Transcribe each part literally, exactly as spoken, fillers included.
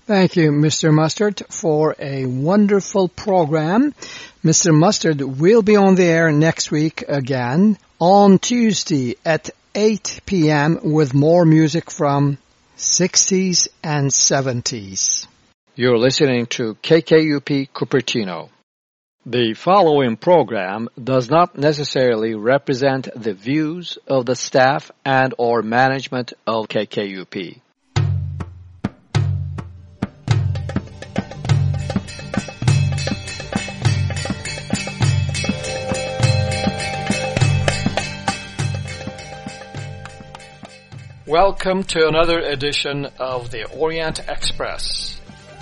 Thank you, Mister Mustard, for a wonderful program. Mister Mustard will be on the air next week again on Tuesday at eight p.m. with more music from sixties and seventies. You're listening to K K U P Cupertino. The following program does not necessarily represent the views of the staff and or management of K K U P. Welcome to another edition of the Orient Express.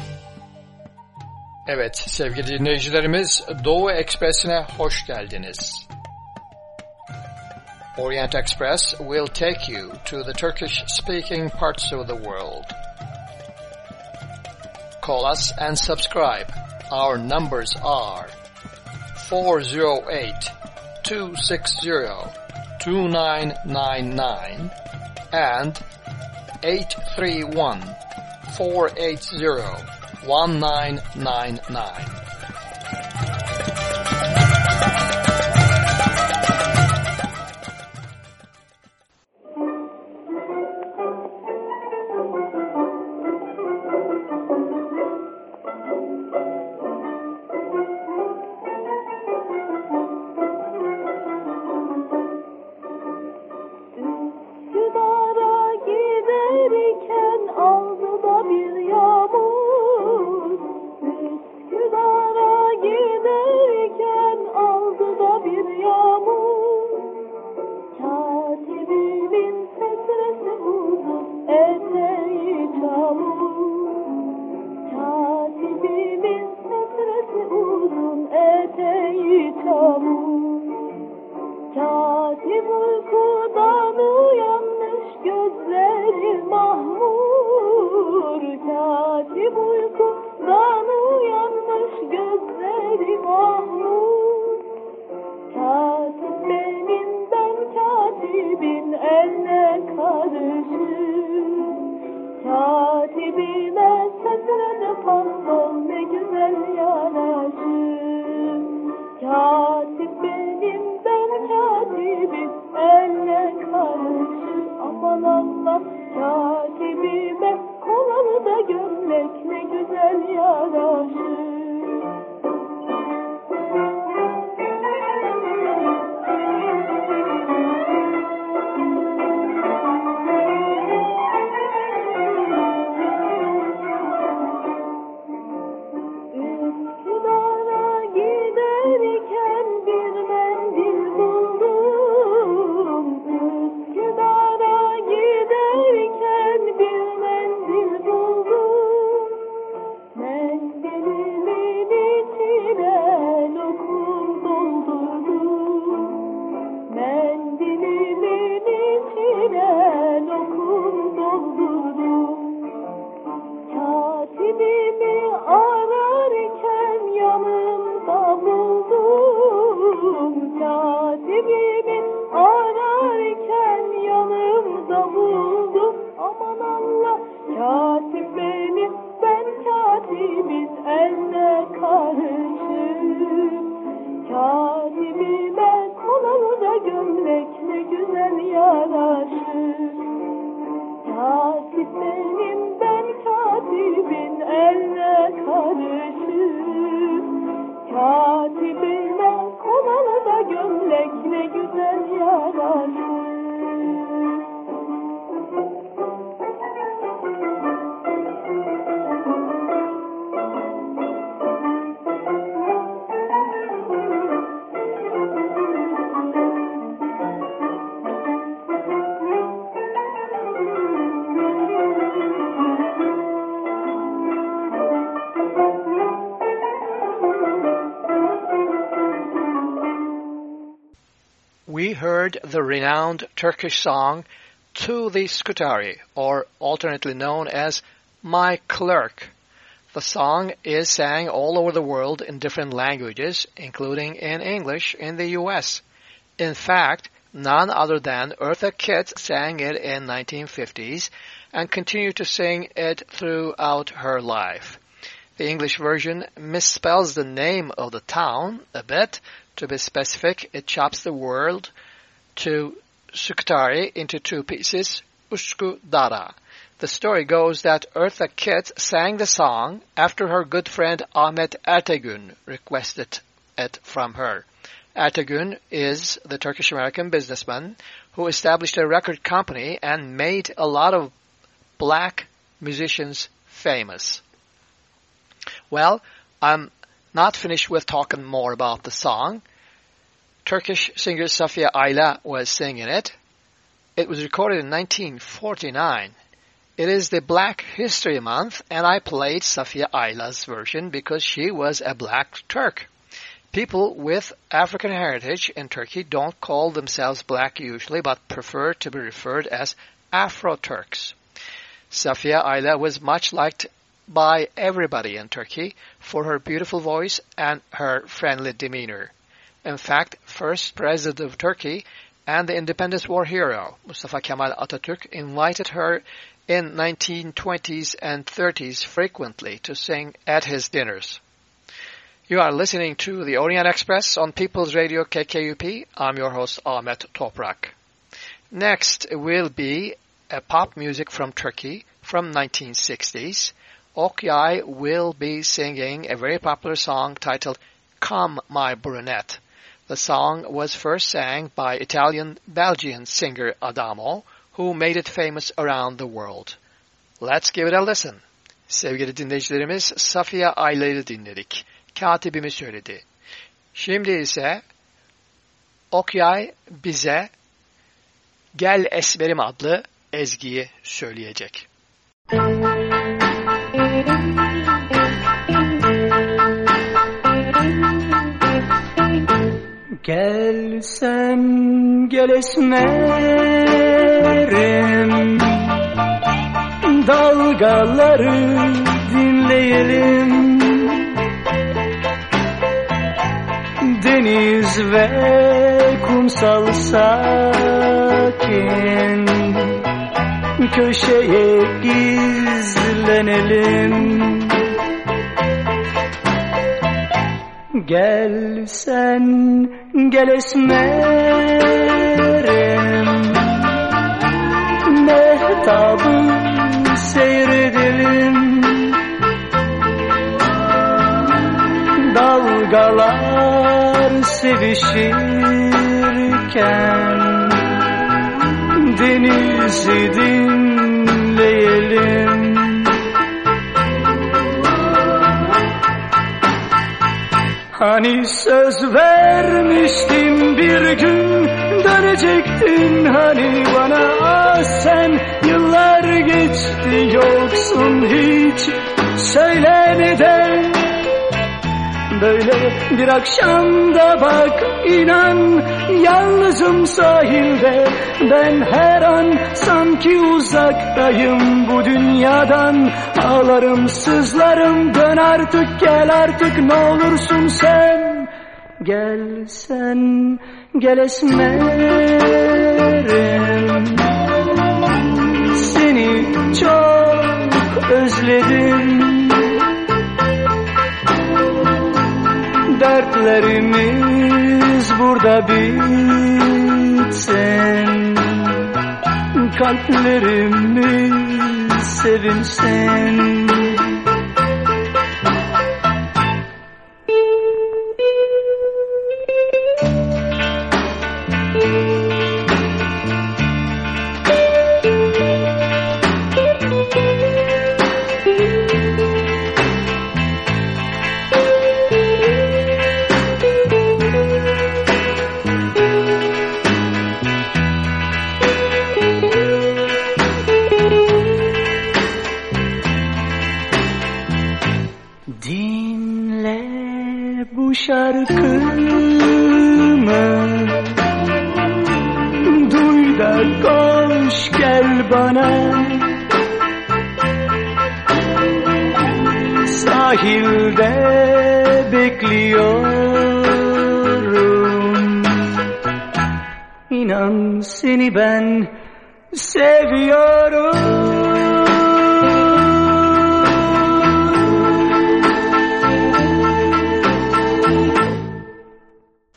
Evet sevgili dinleyicilerimiz, Doğu Ekspresi'ne hoş geldiniz. Orient Express will take you to the Turkish-speaking parts of the world. Call us and subscribe. Our numbers are four oh eight, two six zero, two nine nine nine and eight three one, four eight zero, one nine nine nine. We heard the renowned Turkish song To the Skutari, or alternately known as My Clerk. The song is sang all over the world in different languages, including in English in the U S. In fact, none other than Eartha Kitt sang it in nineteen fifties, and continued to sing it throughout her life. The English version misspells the name of the town a bit. To be specific, it chops the word to Sukatari into two pieces, Uskudara. The story goes that Eartha Kitt sang the song after her good friend Ahmet Ertegün requested it from her. Ertegün is the Turkish-American businessman who established a record company and made a lot of black musicians famous. Well, I'm not finished with talking more about the song. Turkish singer Safiye Ayla was singing it. It was recorded in nineteen forty-nine. It is the Black History Month, and I played Safiye Ayla's version because she was a black Turk. People with African heritage in Turkey don't call themselves black usually, but prefer to be referred as Afro-Turks. Safiye Ayla was much liked by everybody in Turkey for her beautiful voice and her friendly demeanor. In fact, first president of Turkey and the Independence War hero, Mustafa Kemal Atatürk, invited her in nineteen twenties and thirties frequently to sing at his dinners. You are listening to the Orient Express on People's Radio K K U P. I'm your host, Ahmet Toprak. Next will be a pop music from Turkey from nineteen sixties. Okyay will be singing a very popular song titled Come My Brunette. The song was first sang by Italian-Belgian singer Adamo, who made it famous around the world. Let's give it a listen. Sevgili dinleyicilerimiz, Safiye Ayla'yı dinledik. Katibimiz söyledi. Şimdi ise Okyay bize Gel Esmerim adlı ezgiyi söyleyecek. Gel sen gel esmerim, dalgaları dinleyelim. Deniz ve kumsal sakin, köşeye gizlenelim. Gel sen gel esmerim, mehtabı seyredelim. Dalgalar sevişirken denizi dinleyelim. Hani söz vermiştin bir gün dönecektin hani bana, ah sen yıllar geçti yoksun hiç, söyle neden? Böyle bir akşamda bak inan yalnızım sahilde, ben her an sanki uzaktayım bu dünyadan. Ağlarım sızlarım, dön artık gel artık ne olursun sen. Gel sen gel esmerim, seni çok özledim. Dertlerimiz burada bitsin, kalplerimiz sevinsin. Şarkımı duy da koş gel bana, sahilde bekliyorum. İnan seni ben seviyorum.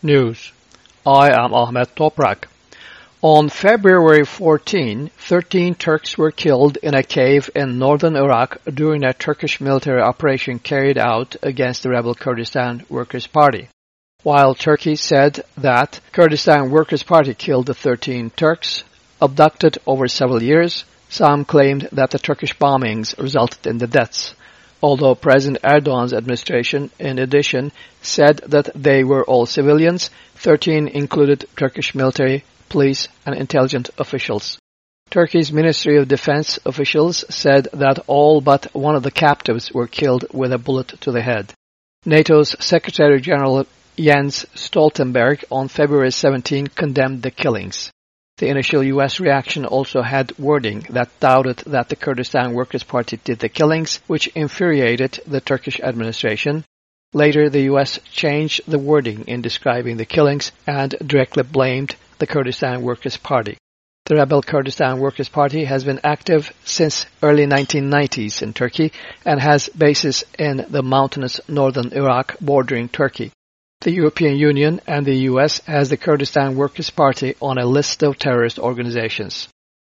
News. I am Ahmet Toprak. On February fourteenth, thirteen Turks were killed in a cave in northern Iraq during a Turkish military operation carried out against the rebel Kurdistan Workers' Party. While Turkey said that Kurdistan Workers' Party killed the thirteen Turks abducted over several years, some claimed that the Turkish bombings resulted in the deaths. Although President Erdogan's administration, in addition, said that they were all civilians, thirteen included Turkish military, police, and intelligence officials. Turkey's Ministry of Defense officials said that all but one of the captives were killed with a bullet to the head. NATO's Secretary-General Jens Stoltenberg on February seventeenth condemned the killings. The initial U S reaction also had wording that doubted that the Kurdistan Workers' Party did the killings, which infuriated the Turkish administration. Later, the U S changed the wording in describing the killings and directly blamed the Kurdistan Workers' Party. The rebel Kurdistan Workers' Party has been active since early nineteen nineties in Turkey and has bases in the mountainous northern Iraq bordering Turkey. The European Union and the U S has the Kurdistan Workers' Party on a list of terrorist organizations.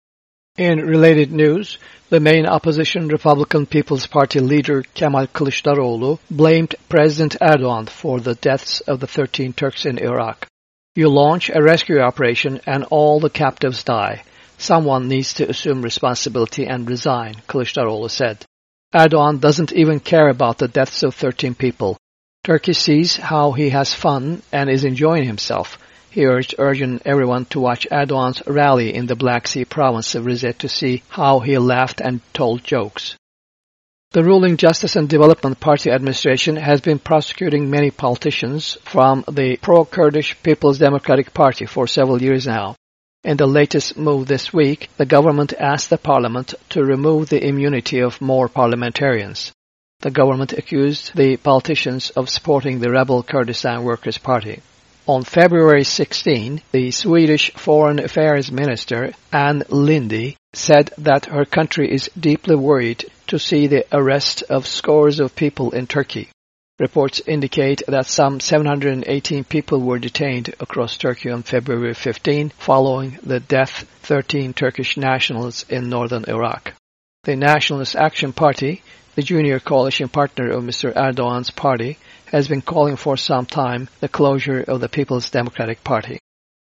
In related news, the main opposition Republican People's Party leader Kemal Kılıçdaroğlu blamed President Erdogan for the deaths of the thirteen Turks in Iraq. You launch a rescue operation and all the captives die. Someone needs to assume responsibility and resign, Kılıçdaroğlu said. Erdogan doesn't even care about the deaths of thirteen people. Turkey sees how he has fun and is enjoying himself. He urged urging everyone to watch Erdogan's rally in the Black Sea province of Rize to see how he laughed and told jokes. The ruling Justice and Development Party administration has been prosecuting many politicians from the pro-Kurdish People's Democratic Party for several years now. In the latest move this week, the government asked the parliament to remove the immunity of more parliamentarians. The government accused the politicians of supporting the rebel Kurdistan Workers' Party. On February sixteenth, the Swedish Foreign Affairs Minister, Ann Linde, said that her country is deeply worried to see the arrest of scores of people in Turkey. Reports indicate that some seven hundred eighteen people were detained across Turkey on February fifteenth following the death of thirteen Turkish nationals in northern Iraq. The Nationalist Action Party, the junior coalition partner of Mister Erdogan's party, has been calling for some time the closure of the People's Democratic Party.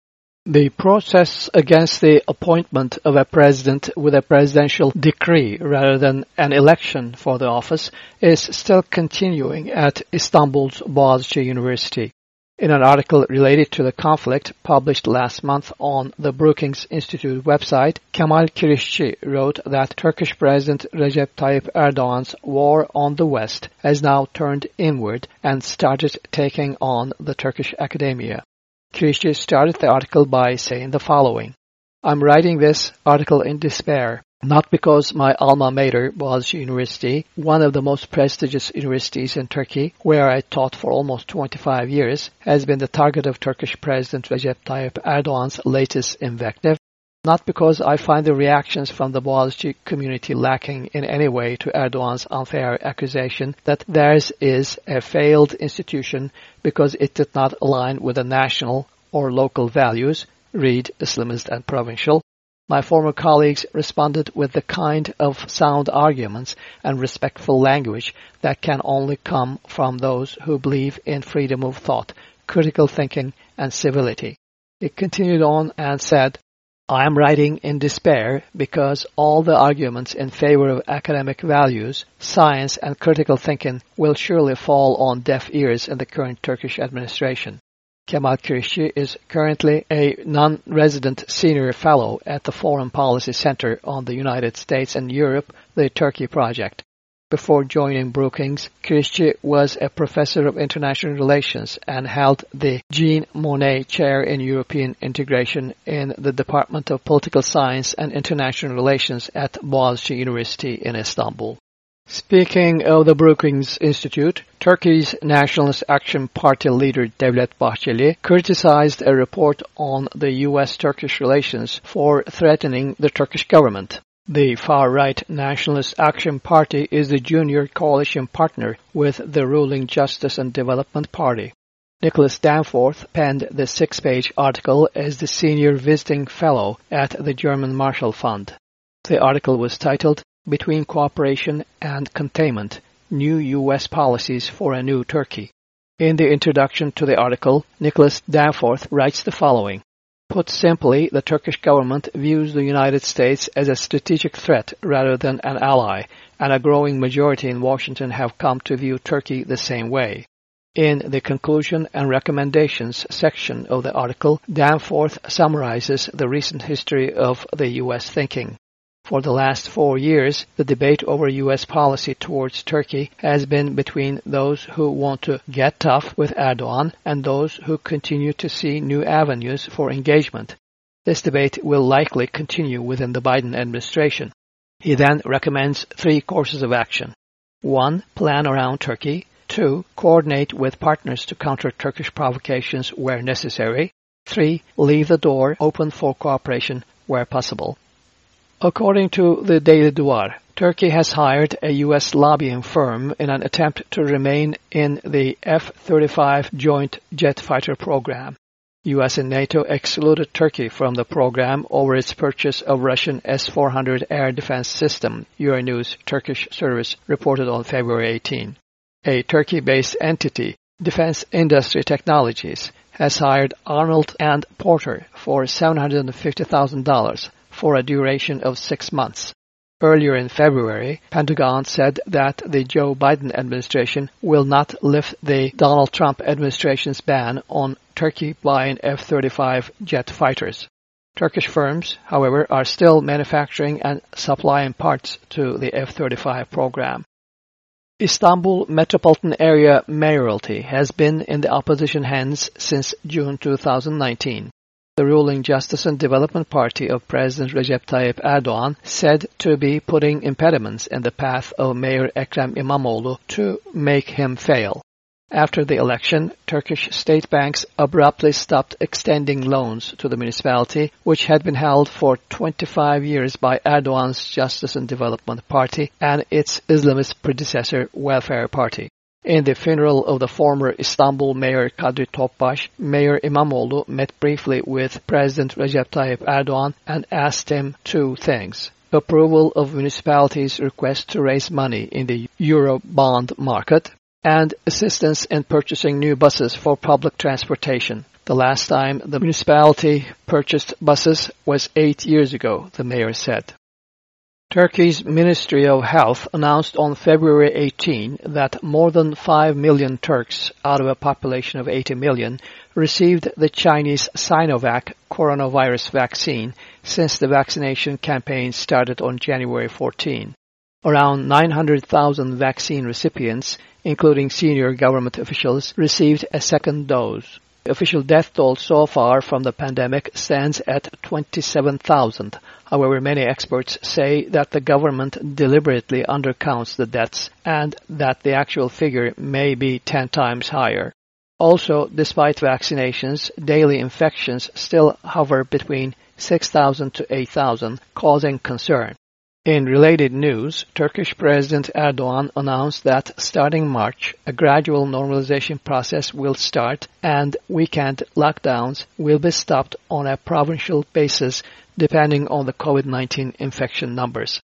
The process against the appointment of a president with a presidential decree rather than an election for the office is still continuing at Istanbul's Boğaziçi University. In an article related to the conflict published last month on the Brookings Institute website, Kemal Kirişçi wrote that Turkish President Recep Tayyip Erdogan's war on the West has now turned inward and started taking on the Turkish academia. Kirişçi started the article by saying the following: I'm writing this article in despair. Not because my alma mater, Boğaziçi University, one of the most prestigious universities in Turkey, where I taught for almost twenty-five years, has been the target of Turkish President Recep Tayyip Erdogan's latest invective. Not because I find the reactions from the Boğaziçi community lacking in any way to Erdogan's unfair accusation that theirs is a failed institution because it did not align with the national or local values, read Islamist and provincial. My former colleagues responded with the kind of sound arguments and respectful language that can only come from those who believe in freedom of thought, critical thinking, and civility. It continued on and said, I am writing in despair because all the arguments in favor of academic values, science, and critical thinking will surely fall on deaf ears in the current Turkish administration. Kemal Kirişçi is currently a non-resident senior fellow at the Foreign Policy Center on the United States and Europe, the Turkey Project. Before joining Brookings, Kirişçi was a professor of international relations and held the Jean Monnet Chair in European Integration in the Department of Political Science and International Relations at Boğaziçi University in Istanbul. Speaking of the Brookings Institute, Turkey's Nationalist Action Party leader Devlet Bahçeli criticized a report on the U S-Turkish relations for threatening the Turkish government. The far-right Nationalist Action Party is the junior coalition partner with the ruling Justice and Development Party. Nicholas Danforth penned the six-page article as the senior visiting fellow at the German Marshall Fund. The article was titled, Between Cooperation and Containment, New U S Policies for a New Turkey. In the introduction to the article, Nicholas Danforth writes the following. Put simply, the Turkish government views the United States as a strategic threat rather than an ally, and a growing majority in Washington have come to view Turkey the same way. In the conclusion and recommendations section of the article, Danforth summarizes the recent history of the U S thinking. For the last four years, the debate over U S policy towards Turkey has been between those who want to get tough with Erdogan and those who continue to see new avenues for engagement. This debate will likely continue within the Biden administration. He then recommends three courses of action. One, plan around Turkey. Two, coordinate with partners to counter Turkish provocations where necessary. Three, leave the door open for cooperation where possible. According to the Daily Duvar, Turkey has hired a U S lobbying firm in an attempt to remain in the F thirty-five Joint Jet Fighter program. U S and NATO excluded Turkey from the program over its purchase of Russian S four hundred air defense system, Euronews Turkish service reported on February eighteenth. A Turkey-based entity, Defense Industry Technologies, has hired Arnold and Porter for seven hundred fifty thousand dollars for a duration of six months. Earlier in February, Pentagon said that the Joe Biden administration will not lift the Donald Trump administration's ban on Turkey buying F thirty-five jet fighters. Turkish firms, however, are still manufacturing and supplying parts to the F thirty-five program. Istanbul Metropolitan Area Mayoralty has been in the opposition hands since June two thousand nineteen. The ruling Justice and Development Party of President Recep Tayyip Erdogan said to be putting impediments in the path of Mayor Ekrem İmamoğlu to make him fail. After the election, Turkish state banks abruptly stopped extending loans to the municipality, which had been held for twenty-five years by Erdogan's Justice and Development Party and its Islamist predecessor Welfare Party. In the funeral of the former Istanbul Mayor Kadri Topbaş, Mayor İmamoğlu met briefly with President Recep Tayyip Erdogan and asked him two things: approval of municipalities' request to raise money in the Euro bond market, and assistance in purchasing new buses for public transportation. The last time the municipality purchased buses was eight years ago, the mayor said. Turkey's Ministry of Health announced on February eighteenth that more than five million Turks, out of a population of eighty million, received the Chinese Sinovac coronavirus vaccine since the vaccination campaign started on January fourteenth. Around nine hundred thousand vaccine recipients, including senior government officials, received a second dose. The official death toll so far from the pandemic stands at twenty-seven thousand. However, many experts say that the government deliberately undercounts the deaths and that the actual figure may be ten times higher. Also, despite vaccinations, daily infections still hover between six thousand to eight thousand, causing concern. In related news, Turkish President Erdogan announced that starting March, a gradual normalization process will start and weekend lockdowns will be stopped on a provincial basis depending on the COVID nineteen infection numbers.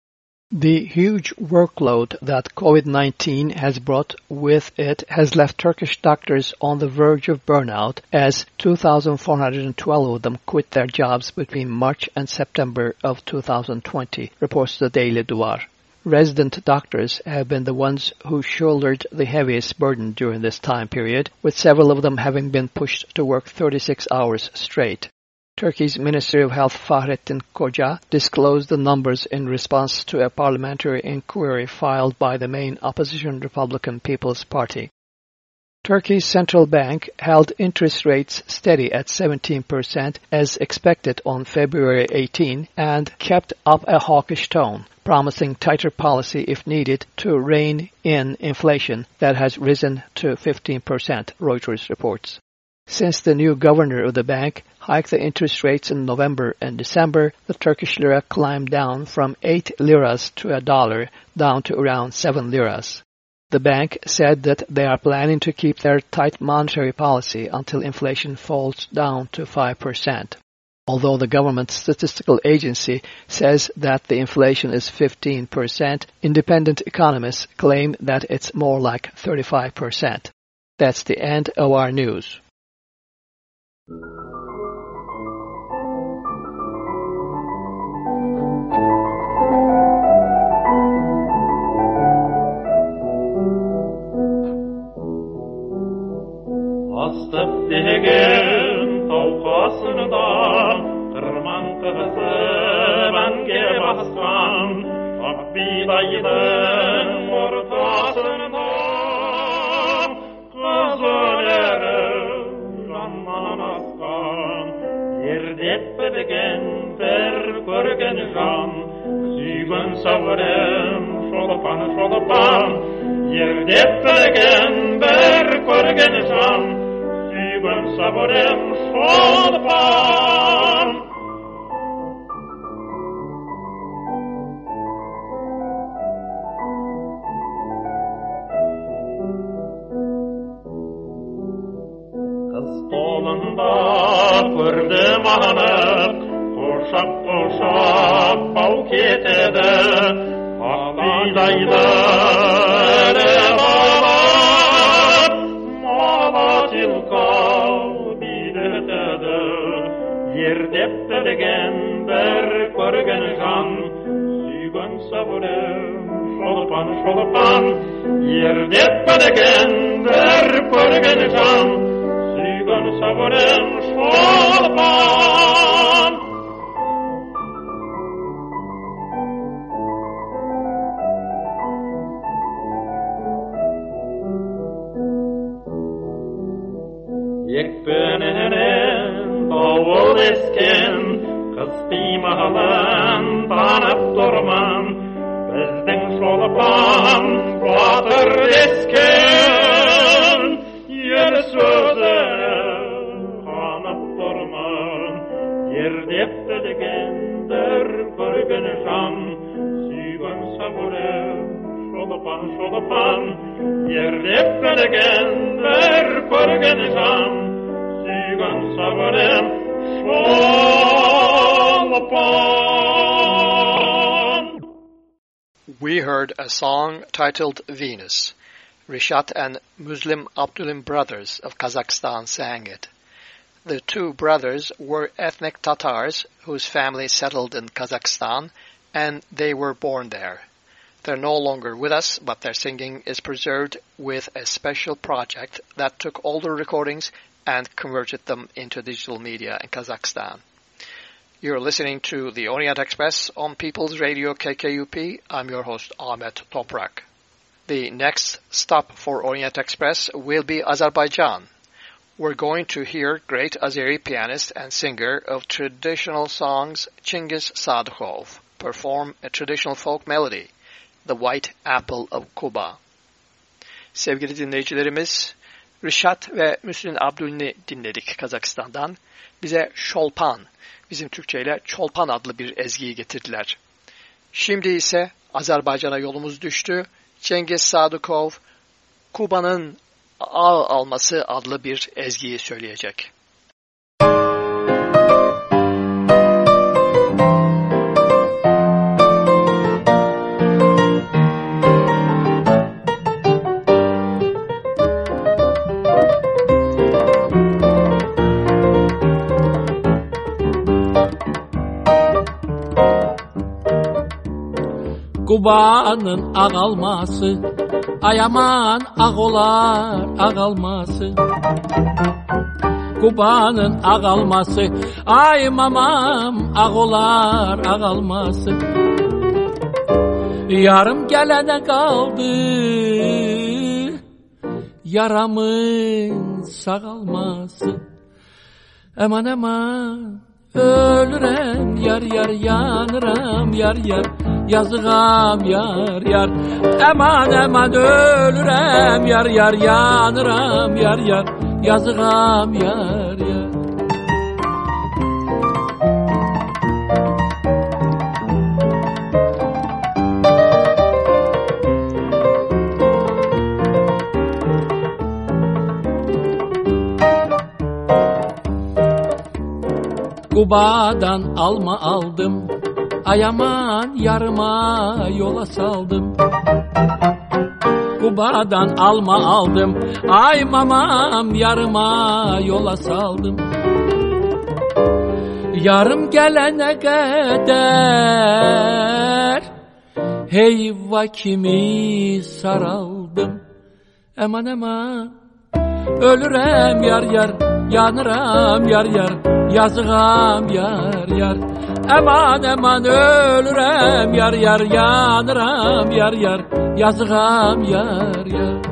The huge workload that COVID nineteen has brought with it has left Turkish doctors on the verge of burnout, as two thousand four hundred twelve of them quit their jobs between March and September of two thousand twenty, reports the Daily Duvar. Resident doctors have been the ones who shouldered the heaviest burden during this time period, with several of them having been pushed to work thirty-six hours straight. Turkey's Ministry of Health Fahrettin Koca disclosed the numbers in response to a parliamentary inquiry filed by the main opposition Republican People's Party. Turkey's central bank held interest rates steady at seventeen percent as expected on February eighteenth and kept up a hawkish tone, promising tighter policy if needed to rein in inflation that has risen to fifteen percent, Reuters reports. Since the new governor of the bank hiked the interest rates in November and December, the Turkish lira climbed down from eight liras to a dollar down to around seven liras. The bank said that they are planning to keep their tight monetary policy until inflation falls down to five percent. Although the government statistical agency says that the inflation is fifteen percent, independent economists claim that it's more like thirty-five percent. That's the end of our news. Astık degen tavkasında kırman kızı benge baskan Abbidaydın ortasında kızılerim candan askan Yerdep bilgen per körgen can Sügün savrem şolupan şolupan Yerdep bilgen per körgen can Sügün savrem şolupan Kolunda gördüm anık, koşap koşap bal ketedi, Abidaydı ele bağlar, mala tilka bilirtedi. Yerdep bilgen bir körgen can, sügün savrem şolupan şolupan, Yerdep bilgen bir körgen can, Sügün savrem şolpan Yekpenenen davul esken Kız kıymalan tanıp durman Bizden şolpan batır esken Yer sözü Yerdep bilgen der körgen can Sügün savrem şolupan şolupan Yerdep bilgen der körgen can Sügün savrem şolupan. We heard a song titled Venus. Rishat and Muslim Abdulim brothers of Kazakhstan sang it. The two brothers were ethnic Tatars whose family settled in Kazakhstan, and they were born there. They're no longer with us, but their singing is preserved with a special project that took older recordings and converted them into digital media in Kazakhstan. You're listening to the Orient Express on People's Radio K K U P. I'm your host, Ahmet Toprak. The next stop for Orient Express will be Azerbaijan. We're going to hear great Azeri pianist and singer of traditional songs Chingiz Sadukhov perform a traditional folk melody, The White Apple of Kuba. Sevgili dinleyicilerimiz, Rishat ve Müslüm Abdülni dinledik Kazakistan'dan. Bize Şolpan, bizim Türkçeyle Çolpan adlı bir ezgiyi getirdiler. Şimdi ise Azerbaycan'a yolumuz düştü. Cengiz Sadukhov, Kuba'nın Ağ Alması adlı bir ezgiyi söyleyecek. Kuba'nın ağ alması, ay aman ağ olar ağ alması. Kuba'nın ağ alması, ay mamam ağ olar ağ alması. Yarım gelene kaldı, yaramın sağalması. Aman aman ölürem yar yar yanıram yar yar. Yazığam yar yar, aman aman ölürem yar yar yanıram yar yar, yazığam yar yar. Kuba'dan alma aldım, ay aman yarıma yola saldım. Kuba'dan alma aldım, ay mamam yarıma yola saldım. Yarım gelene kadar heyva kimi saraldım. Eman eman ölürem yar yar, yanıram yar yar, yazığam yar yar. Eman eman ölürem yar yar, yanıram yar yar, yazığam yar yar.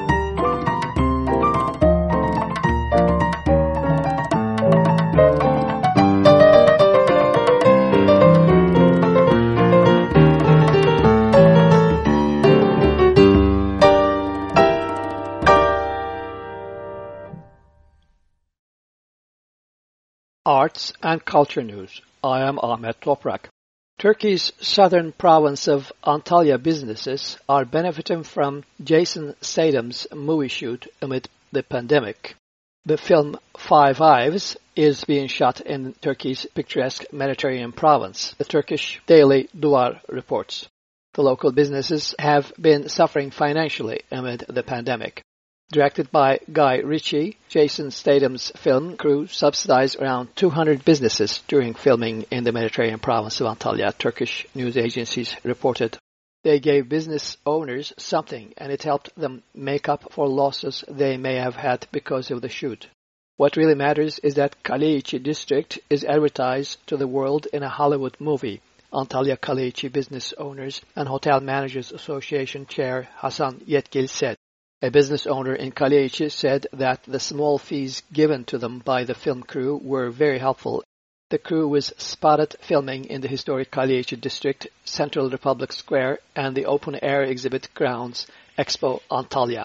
Arts and Culture News. I am Ahmet Toprak. Turkey's southern province of Antalya businesses are benefiting from Jason Statham's movie shoot amid the pandemic. The film Five Ives is being shot in Turkey's picturesque Mediterranean province, the Turkish daily Duvar reports. The local businesses have been suffering financially amid the pandemic. Directed by Guy Ritchie, Jason Statham's film crew subsidized around two hundred businesses during filming in the Mediterranean province of Antalya, Turkish news agencies reported. They gave business owners something, and it helped them make up for losses they may have had because of the shoot. What really matters is that Kaleiçi district is advertised to the world in a Hollywood movie, Antalya Kaleiçi Business Owners and Hotel Managers Association Chair Hasan Yetkil said. A business owner in Kaleiçi said that the small fees given to them by the film crew were very helpful. The crew was spotted filming in the historic Kaleiçi district, Central Republic Square, and the open-air exhibit grounds, Expo Antalya.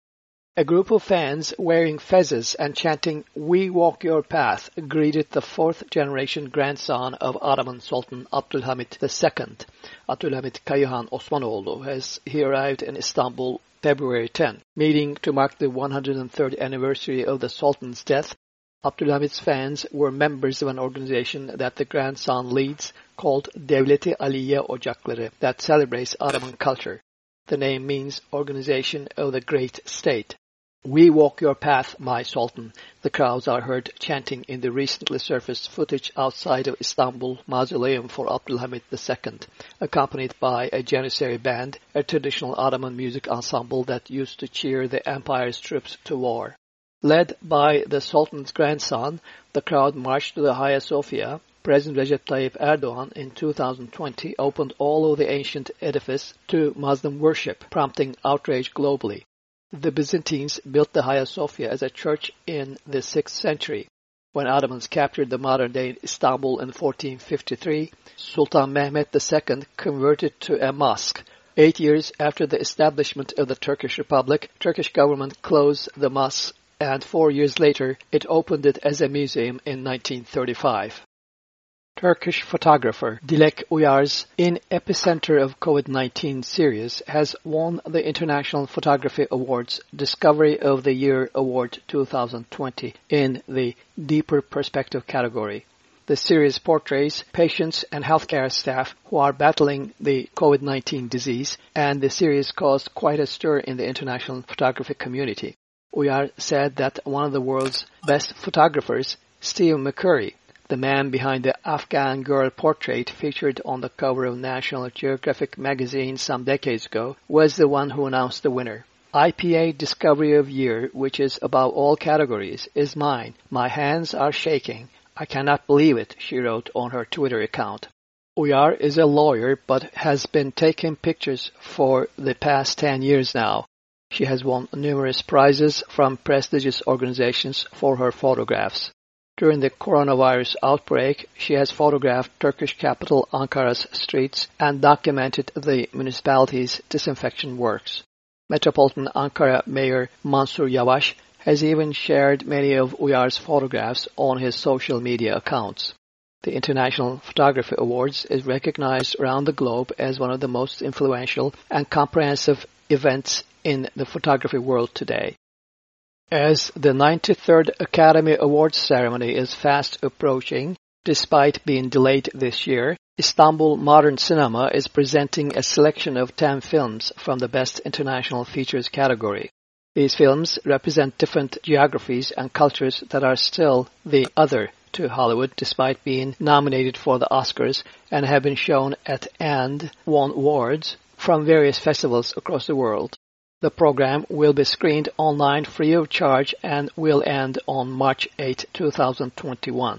A group of fans wearing fezzes and chanting "We Walk Your Path" greeted the fourth-generation grandson of Ottoman Sultan Abdülhamit the Second, Abdülhamit Kayıhan Osmanoğlu, as he arrived in Istanbul February tenth, meeting to mark the one hundred third anniversary of the Sultan's death. Abdülhamit's fans were members of an organization that the grandson leads called Devleti Aliye Ocakları that celebrates Ottoman culture. The name means Organization of the Great State. "We walk your path, my Sultan," the crowds are heard chanting in the recently surfaced footage outside of Istanbul Mausoleum for Abdülhamit the Second, accompanied by a Janissary band, a traditional Ottoman music ensemble that used to cheer the empire's troops to war. Led by the Sultan's grandson, the crowd marched to the Hagia Sophia. President Recep Tayyip Erdogan in two thousand twenty opened all of the ancient edifice to Muslim worship, prompting outrage globally. The Byzantines built the Hagia Sophia as a church in the sixth century. When Ottomans captured the modern-day Istanbul in fourteen fifty-three, Sultan Mehmet the Second converted to a mosque. Eight years after the establishment of the Turkish Republic, Turkish government closed the mosque, and four years later it opened it as a museum in nineteen thirty-five. Turkish photographer Dilek Uyar's In Epicenter of COVID nineteen series has won the International Photography Awards Discovery of the Year Award two thousand twenty in the Deeper Perspective category. The series portrays patients and healthcare staff who are battling the COVID nineteen disease, and the series caused quite a stir in the international photography community. Uyar said that one of the world's best photographers, Steve McCurry, the man behind the Afghan girl portrait featured on the cover of National Geographic magazine some decades ago, was the one who announced the winner. I P A Discovery of Year, which is above all categories, is mine. My hands are shaking. I cannot believe it, she wrote on her Twitter account. Uyar is a lawyer but has been taking pictures for the past ten years now. She has won numerous prizes from prestigious organizations for her photographs. During the coronavirus outbreak, she has photographed Turkish capital Ankara's streets and documented the municipality's disinfection works. Metropolitan Ankara Mayor Mansur Yavaş has even shared many of Uyar's photographs on his social media accounts. The International Photography Awards is recognized around the globe as one of the most influential and comprehensive events in the photography world today. As the ninety-third Academy Awards ceremony is fast approaching, Despite being delayed this year, Istanbul Modern Cinema is presenting a selection of ten films from the Best International Features category. These films represent different geographies and cultures that are still the other to Hollywood despite being nominated for the Oscars and have been shown at and won awards from various festivals across the world. The program will be screened online free of charge and will end on March eighth, two thousand twenty-one.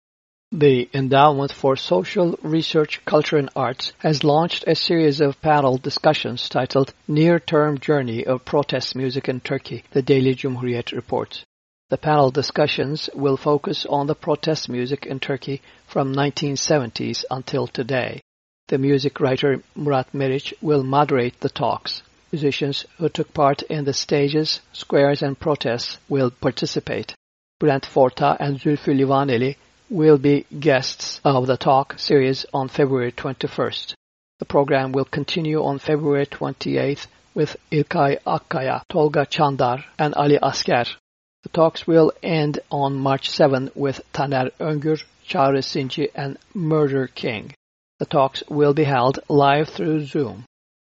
The Endowment for Social Research, Culture and Arts has launched a series of panel discussions titled Near-Term Journey of Protest Music in Turkey, the Daily Cumhuriyet reports. The panel discussions will focus on the protest music in Turkey from nineteen seventies until today. The music writer Murat Meriç will moderate the talks. Musicians who took part in the stages, squares and protests will participate. Bülent Forta and Zülfü Livaneli will be guests of the talk series on February twenty-first. The program will continue on February twenty-eighth with İlkay Akkaya, Tolga Çandar, and Ali Asker. The talks will end on March seventh with Taner Öngür, Çağrı Sinci, and Murder King. The talks will be held live through Zoom.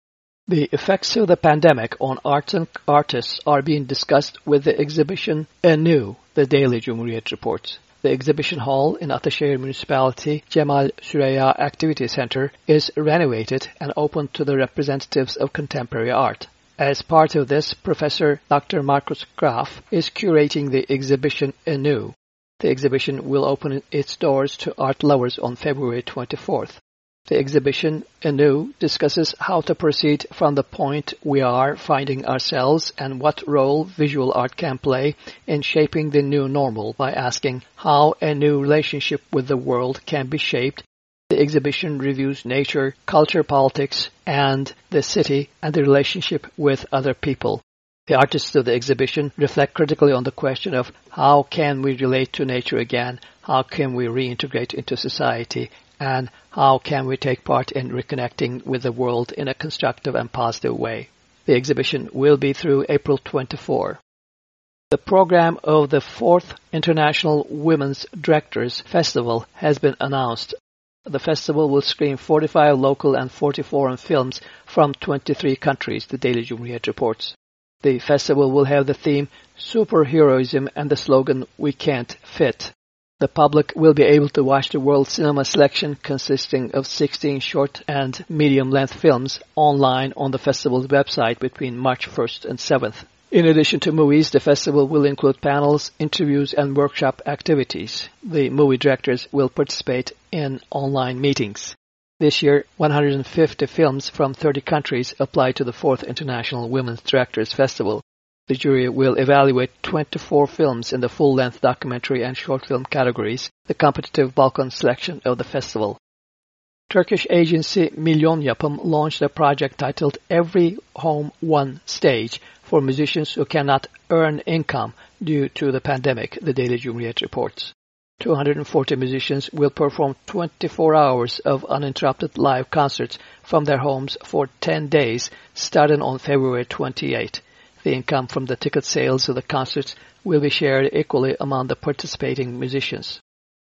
The effects of the pandemic on arts and artists are being discussed with the exhibition Anew, the Daily Cumhuriyet reports. The exhibition hall in Ataşehir Municipality Cemal Süreyya Activity Center is renovated and open to the representatives of contemporary art. As part of this, Professor Doctor Markus Graf is curating the exhibition Anew. The exhibition will open its doors to art lovers on February twenty-fourth. The exhibition Anew discusses how to proceed from the point we are finding ourselves and what role visual art can play in shaping the new normal by asking how a new relationship with the world can be shaped. The exhibition reviews nature, culture, politics, and the city and the relationship with other people. The artists of the exhibition reflect critically on the question of how can we relate to nature again, how can we reintegrate into society, and how can we take part in reconnecting with the world in a constructive and positive way. The exhibition will be through April twenty-fourth. The program of the fourth International Women's Directors Festival has been announced. The festival will screen forty-five local and forty foreign films from twenty-three countries, the Daily Cumhuriyet reports. The festival will have the theme Superheroism and the slogan We Can't Fit. The public will be able to watch the World Cinema Selection consisting of sixteen short and medium-length films online on the festival's website between March first and seventh. In addition to movies, the festival will include panels, interviews, and workshop activities. The movie directors will participate in online meetings. This year, one hundred fifty films from thirty countries apply to the fourth International Women's Directors Festival. The jury will evaluate twenty-four films in the full-length documentary and short film categories, the competitive Balkan selection of the festival. Turkish agency Milyon Yapım launched a project titled Every Home One Stage for musicians who cannot earn income due to the pandemic, the Daily Cumhuriyet reports. two hundred forty musicians will perform twenty-four hours of uninterrupted live concerts from their homes for ten days, starting on February twenty-eighth. The income from the ticket sales of the concerts will be shared equally among the participating musicians.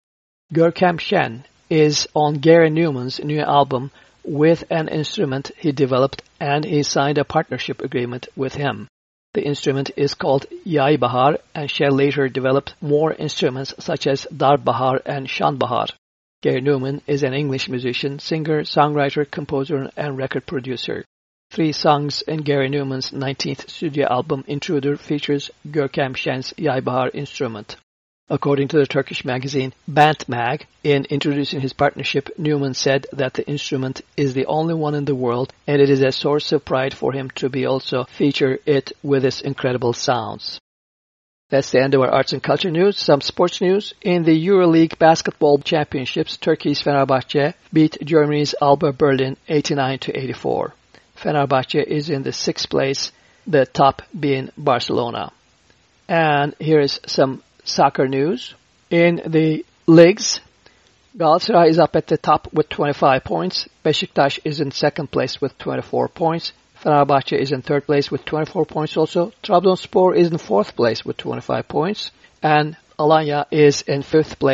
Görkem Şen is on Gary Numan's new album with an instrument he developed, and he signed a partnership agreement with him. The instrument is called Yay Bahar, and Şen later developed more instruments such as Dar Bahar and Şan Bahar. Gary Numan is an English musician, singer, songwriter, composer, and record producer. Three songs in Gary Numan's nineteenth studio album, Intruder, features Görkem Şen's Yay Bahar instrument. According to the Turkish magazine Bandmag, in introducing his partnership, Numan said that the instrument is the only one in the world, and it is a source of pride for him to be also feature it with its incredible sounds. That's the end of our arts and culture news. Some sports news. In the EuroLeague Basketball Championships, Turkey's Fenerbahçe beat Germany's Alba Berlin eighty-nine to eighty-four. Fenerbahçe is in the sixth place, the top being Barcelona. And here is some soccer news. In the leagues, Galatasaray is up at the top with twenty-five points. Beşiktaş is in second place with twenty-four points. Fenerbahçe is in third place with twenty-four points also. Trabzonspor is in fourth place with twenty-five points. And Alanya is in fifth place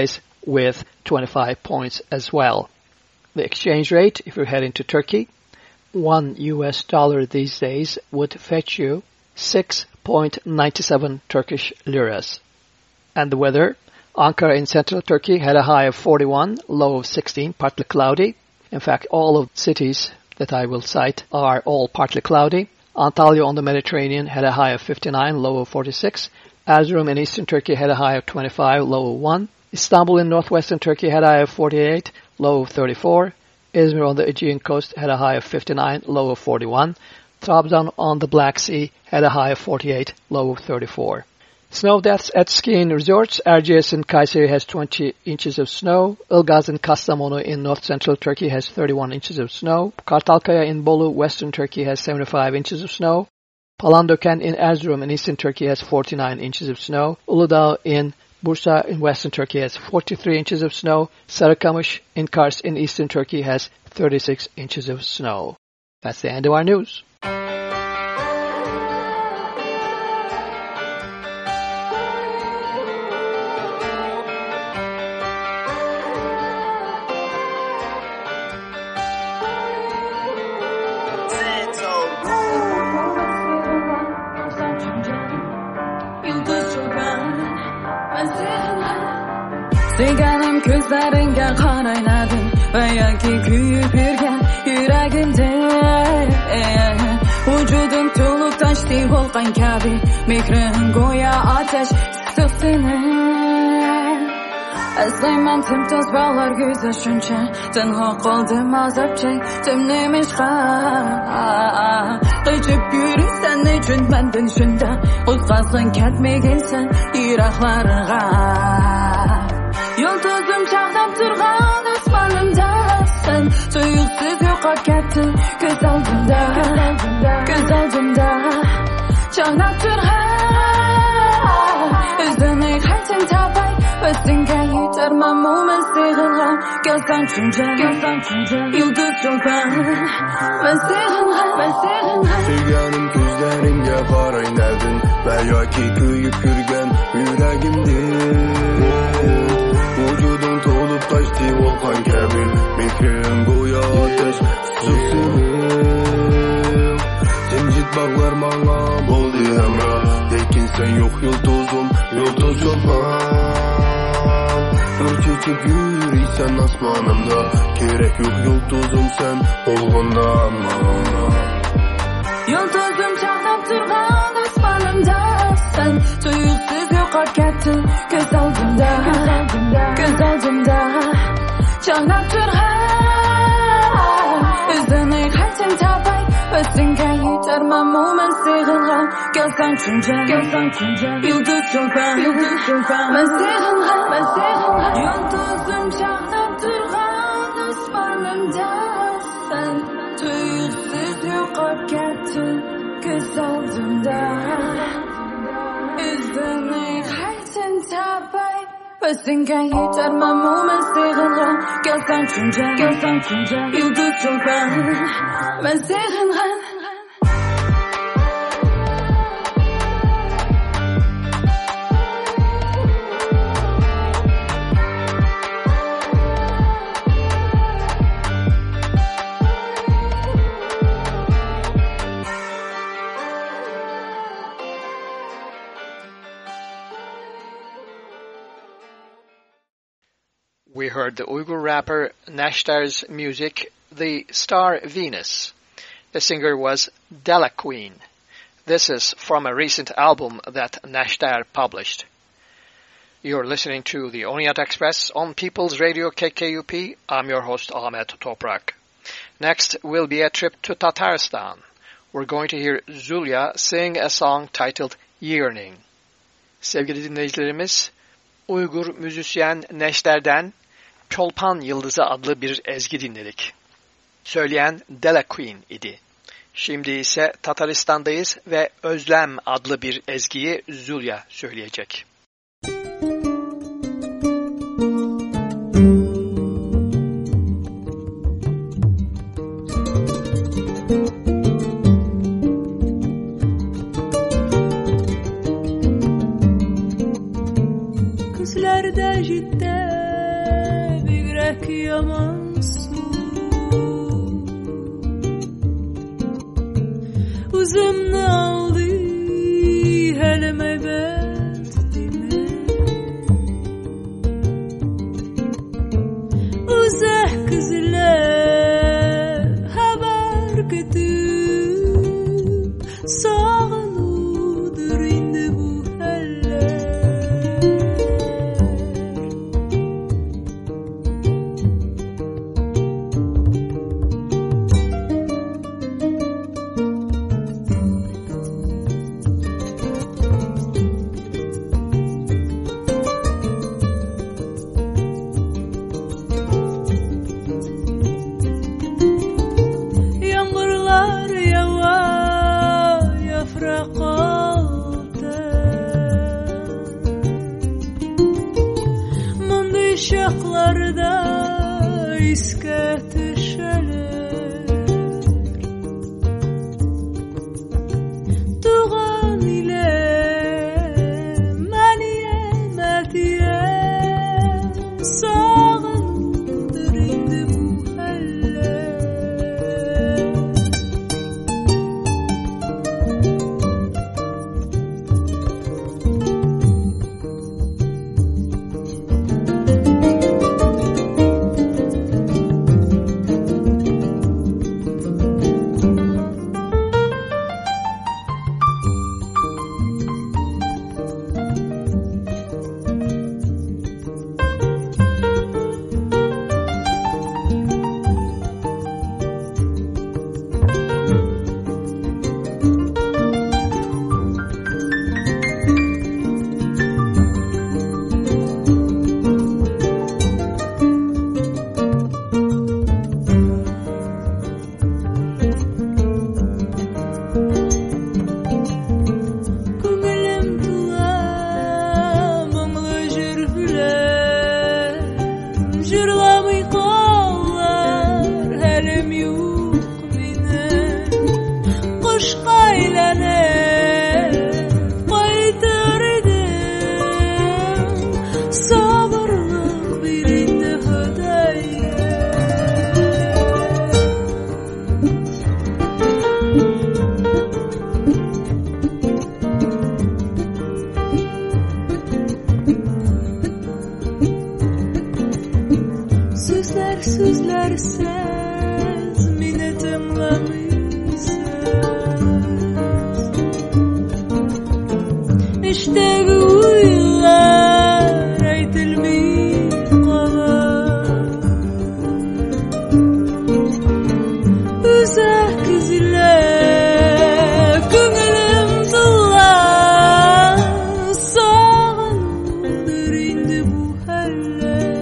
with twenty-five points as well. The exchange rate, if you're heading to Turkey, one U S dollar these days would fetch you six point nine seven Turkish liras. And the weather, Ankara in central Turkey had a high of forty-one, low of sixteen, partly cloudy. In fact, all of the cities that I will cite are all partly cloudy. Antalya on the Mediterranean had a high of fifty-nine, low of forty-six. Erzurum in eastern Turkey had a high of twenty-five, low of one. Istanbul in northwestern Turkey had a high of forty-eight, low of thirty-four. Izmir on the Aegean coast had a high of fifty-nine, low of forty-one. Trabzon on the Black Sea had a high of forty-eight, low of thirty-four. Snow deaths at skiing resorts. Erciyes in Kayseri has twenty inches of snow. Ilgaz in Kastamonu in north-central Turkey has thirty-one inches of snow. Kartalkaya in Bolu, western Turkey has seventy-five inches of snow. Palandöken in Erzurum in eastern Turkey has forty-nine inches of snow. Uludağ in Bursa in western Turkey has forty-three inches of snow. Sarıkamış in Kars in eastern Turkey has thirty-six inches of snow. That's the end of our news. Sigaram gözleringe qaraynadim va yoki kuyib yurgan yuragimda vujudim to'lib toshdi volqon kabi mehring go'yo otash issiq seni aslayman timtoz bog'lar go'za shuncha tanho qoldim azobcha timnimish qochib yursan nechun mendan shunda o'zqasing ketmagansan yiroqlarga Yulduzum çağdam turgan osmonimdasan tuyuqsiz yo'qolib ketding ko'z oldimda ko'z oldimda chaqnab turgan o'zini qaytib topay o'zingga yetarman mo'min sig'ingan gözdan shuncha yulduz yo'qman men sig'ingan men sig'ingan sevganim ko'zlaringga qaraynadim va yoki kuyib yurgan yuragimda Vücudum tolup taştı volkan kabi Mehrim go'yo ateş susum Cimcit bağlar bana bo'ldi hamra Lekin sen yok yulduzum Yulduz yolman Nur çekip yürüysen asmanımda Gerek yok yulduzum sen olğunda Yulduzum çağdam turgan osmonimda Sen tuyuqsiz yo'qolib ketding ko'z oldimda Göz oldimda chaqnab turgan o'zini qaytib topay o'zingga yetarman mo'min sig'ingan gözdan shuncha yulduz yo'qman men sig'ingan men sig'ingan yulduzim chaqnab turgan osmonimda sen tuyuqsiz yo'qolib ketding ko'z oldimda o'zini qaytib topay O'zingga yetarman mo'min sig'ingan gözdan shuncha yulduz yo'qman men sig'ingan We heard the Uyghur rapper Nashtar's music, The Star Venus. The singer was Dela Queen. This is from a recent album that Nashtar published. You're listening to the Orient Express on People's Radio K K U P. I'm your host Ahmet Toprak. Next will be a trip to Tatarstan. We're going to hear Zulya sing a song titled Yearning. Sevgili dinleyicilerimiz, Uygur müzisyen Neşter'den Çolpan Yıldızı adlı bir ezgi dinledik. Söyleyen Dela Queen idi. Şimdi ise Tataristan'dayız ve Özlem adlı bir ezgiyi Zulya söyleyecek. Kızlarda cidden yamansın Uzamni aldı helme betdimi Uzah kızlar haber kütüp Sağlıdır indi bu heller Şaklarda iske düşeler Tuğan ile meniye metiye Sağındır indi bu heller Sözler söz minnetimlemişsiniz İşte bu yıllar aytılmay kalar Uzak izler köngülüm dolar Sağındır indi bu heller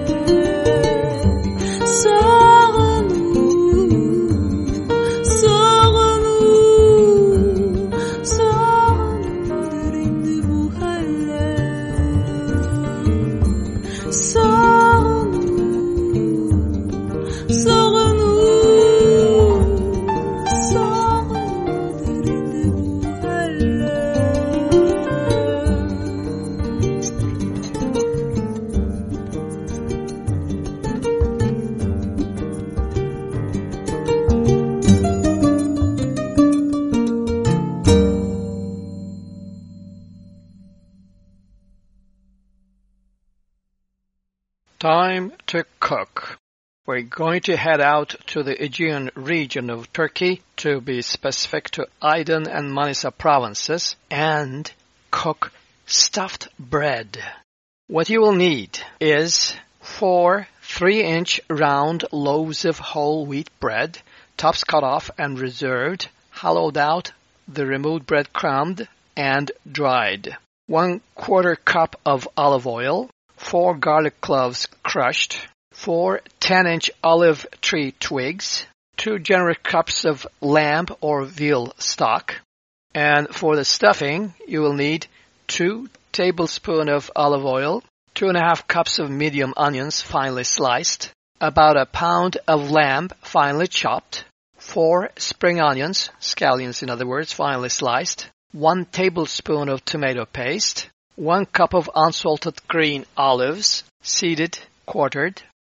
Time to cook. We're going to head out to the Aegean region of Turkey, to be specific to Aydın and Manisa provinces, and cook stuffed bread. What you will need is four three-inch round loaves of whole wheat bread, tops cut off and reserved, hollowed out, the removed bread crumbed and dried. One quarter cup of olive oil, four garlic cloves crushed, four ten-inch olive tree twigs, two generous cups of lamb or veal stock, and for the stuffing you will need two tablespoons of olive oil, two and a half cups of medium onions finely sliced, about a pound of lamb finely chopped, four spring onions, scallions in other words, finely sliced, one tablespoon of tomato paste, one cup of unsalted green olives, seeded, quartered,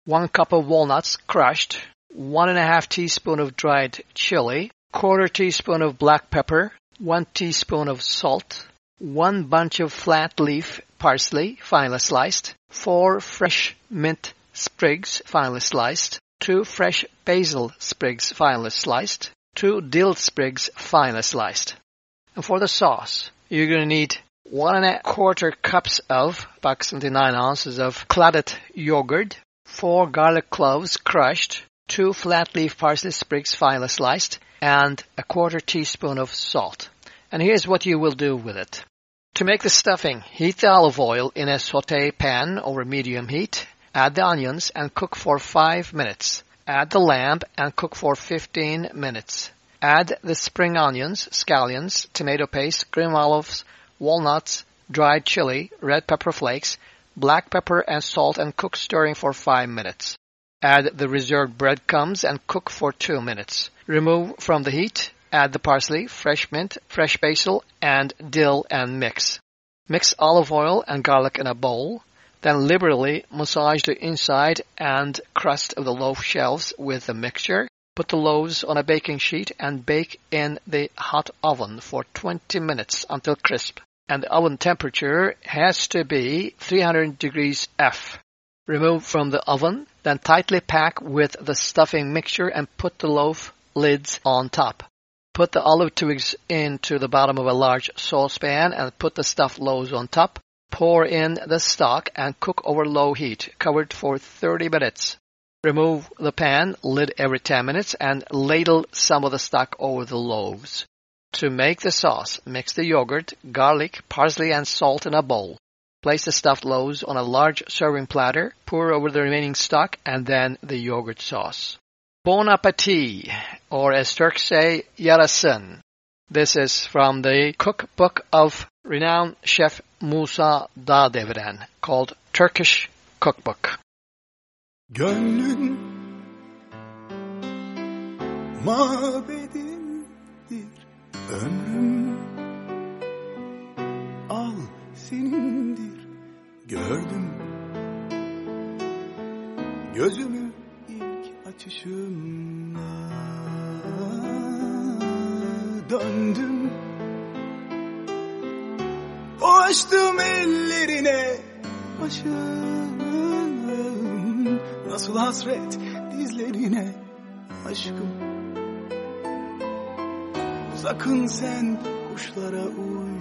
one cup of walnuts crushed, one and a half teaspoon of dried chili, quarter teaspoon of black pepper, one teaspoon of salt, one bunch of flat leaf parsley, finely sliced, four fresh mint sprigs, finely sliced, two fresh basil sprigs, finely sliced, two dill sprigs, finely sliced. And for the sauce, you're going to need one and a quarter cups of approximately nine ounces of clotted yogurt, four garlic cloves crushed, two flat leaf parsley sprigs, finely sliced, and a quarter teaspoon of salt. And here's what you will do with it. To make the stuffing, heat the olive oil in a sauté pan over medium heat. Add the onions and cook for five minutes. Add the lamb and cook for fifteen minutes. Add the spring onions, scallions, tomato paste, green olives, walnuts, dried chili, red pepper flakes, black pepper and salt and cook stirring for five minutes. Add the reserved breadcrumbs and cook for two minutes. Remove from the heat. Add the parsley, fresh mint, fresh basil, and dill and mix. Mix olive oil and garlic in a bowl. Then liberally massage the inside and crust of the loaf shells with the mixture. Put the loaves on a baking sheet and bake in the hot oven for twenty minutes until crisp. And the oven temperature has to be three hundred degrees F. Remove from the oven, then tightly pack with the stuffing mixture and put the loaf lids on top. Put the olive twigs into the bottom of a large saucepan and put the stuffed loaves on top. Pour in the stock and cook over low heat, covered for thirty minutes. Remove the pan, lid every ten minutes, and ladle some of the stock over the loaves. To make the sauce, mix the yogurt, garlic, parsley, and salt in a bowl. Place the stuffed loaves on a large serving platter, pour over the remaining stock, and then the yogurt sauce. Bon appetit, or as Turks say, yarasın. This is from the cookbook of renowned chef Musa Dağdeviren, called Turkish Cookbook. Gönlün mabedindir, ömrüm al senindir, gördüm gözümü ilk açışımda, döndüm dolaştım ellerine, başım nasıl hasret dizlerine, aşkım sakın sen kuşlara uyma.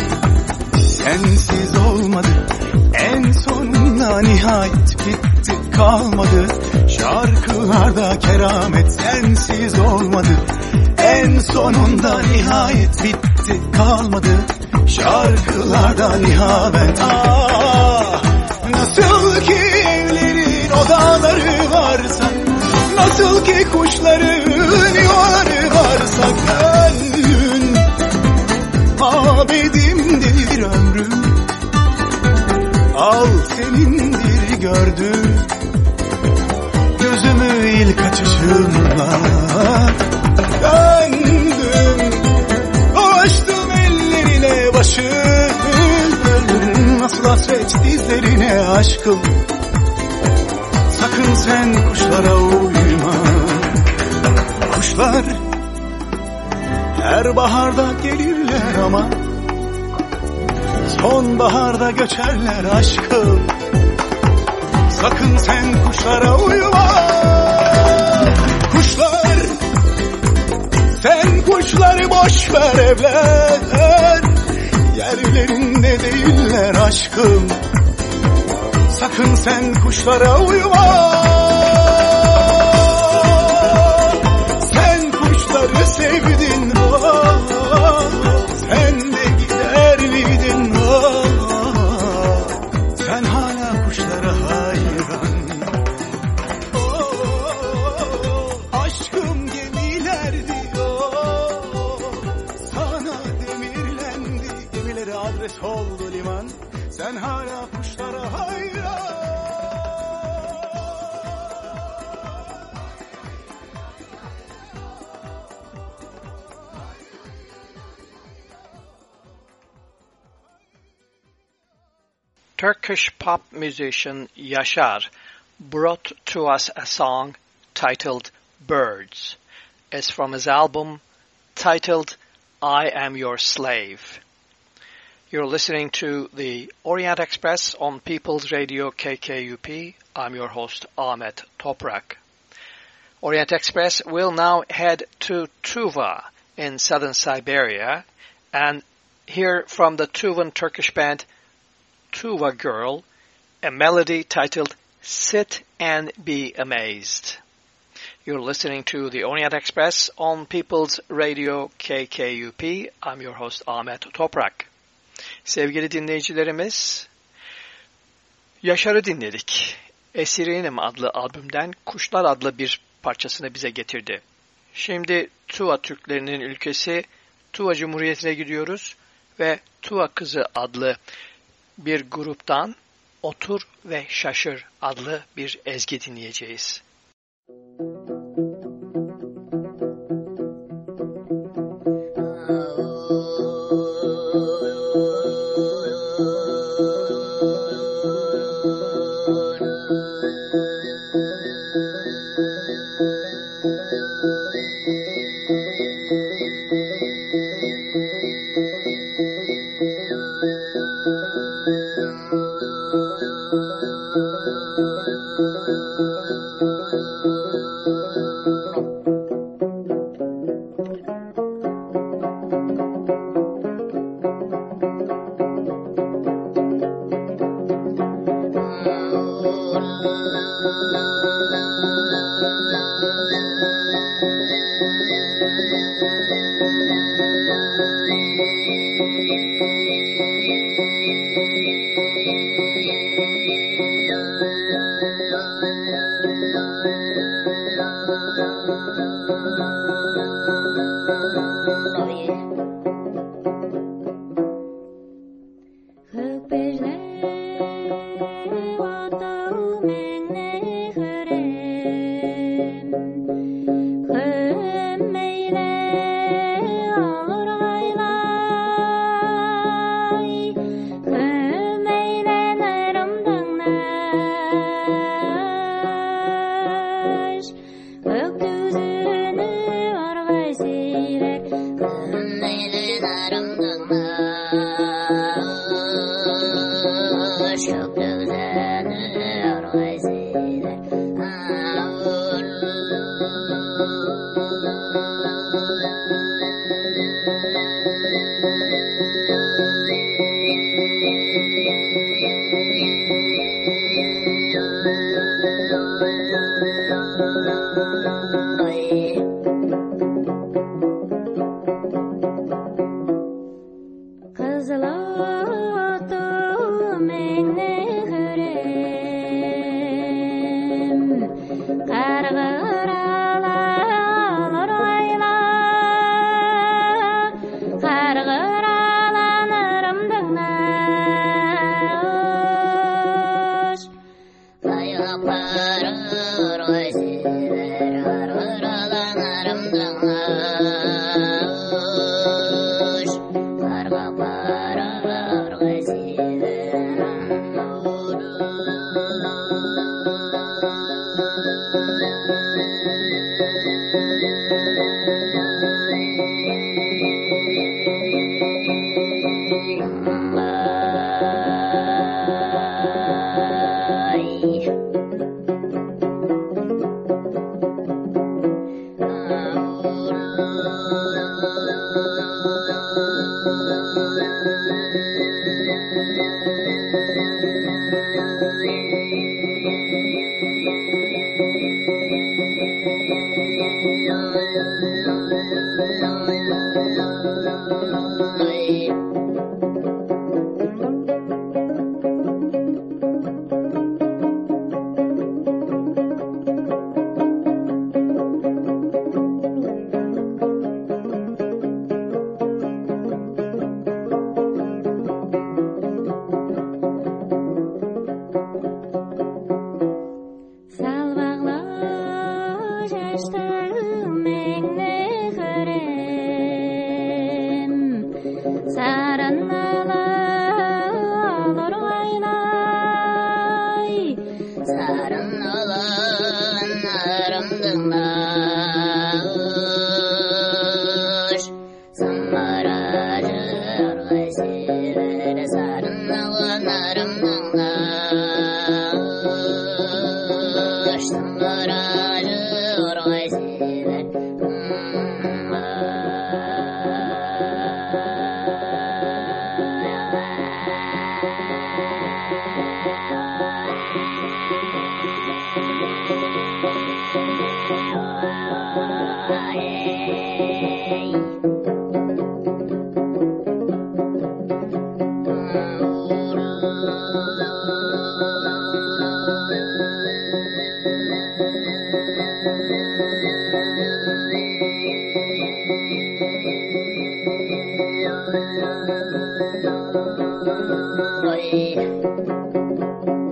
Sensiz olmadı, en sonunda nihayet bitti. kalmadı. Şarkılarda keramet sensiz olmadı. En sonunda nihayet bitti kalmadı. Şarkılarda nihavent. Ah, nasıl ki evlerin odaları varsa, nasıl ki kuşların yuvaları varsa, gönlün mabedimdir ömrüm. Al senindir gördüm, gözümü ilk açışımla döndüm. Dolaştım ellerine başım, nasıl hasret dizlerine aşkım. Sakın sen kuşlara uyma. Kuşlar her baharda gelirler ama sonbaharda göçerler aşkım. Sakın sen kuşlara uyma. Kuşlar, sen kuşları boş ver evler. Yerlerinde değiller aşkım. Sakın sen kuşlara uyma. Sen kuşları sevdin, oh, sen de gider miydin? Oh, sen hala kuşlara hayran. Oh, aşkım gemilerdi, oh, sana demirlendi. Gemilere adres oldu liman. Sen hala kuşlara hayran. Turkish pop musician Yaşar brought to us a song titled Birds. It's from his album titled I Am Your Slave. You're listening to the Orient Express on People's Radio K K U P. I'm your host Ahmet Toprak. Orient Express will now head to Tuva in southern Siberia and hear from the Tuvan Turkish band Tuva Girl, a melody titled Sit and Be Amazed. You're listening to the Orient Express on People's Radio K K U P. I'm your host Ahmet Toprak. Sevgili dinleyicilerimiz, Yaşar'ı dinledik. Esirinim adlı albümden Kuşlar adlı bir parçasını bize getirdi. Şimdi Tuva Türklerinin ülkesi Tuva Cumhuriyeti'ne gidiyoruz ve Tuva Kızı adlı bir gruptan Otur ve Şaşır adlı bir ezgi dinleyeceğiz. Thank you. Bye.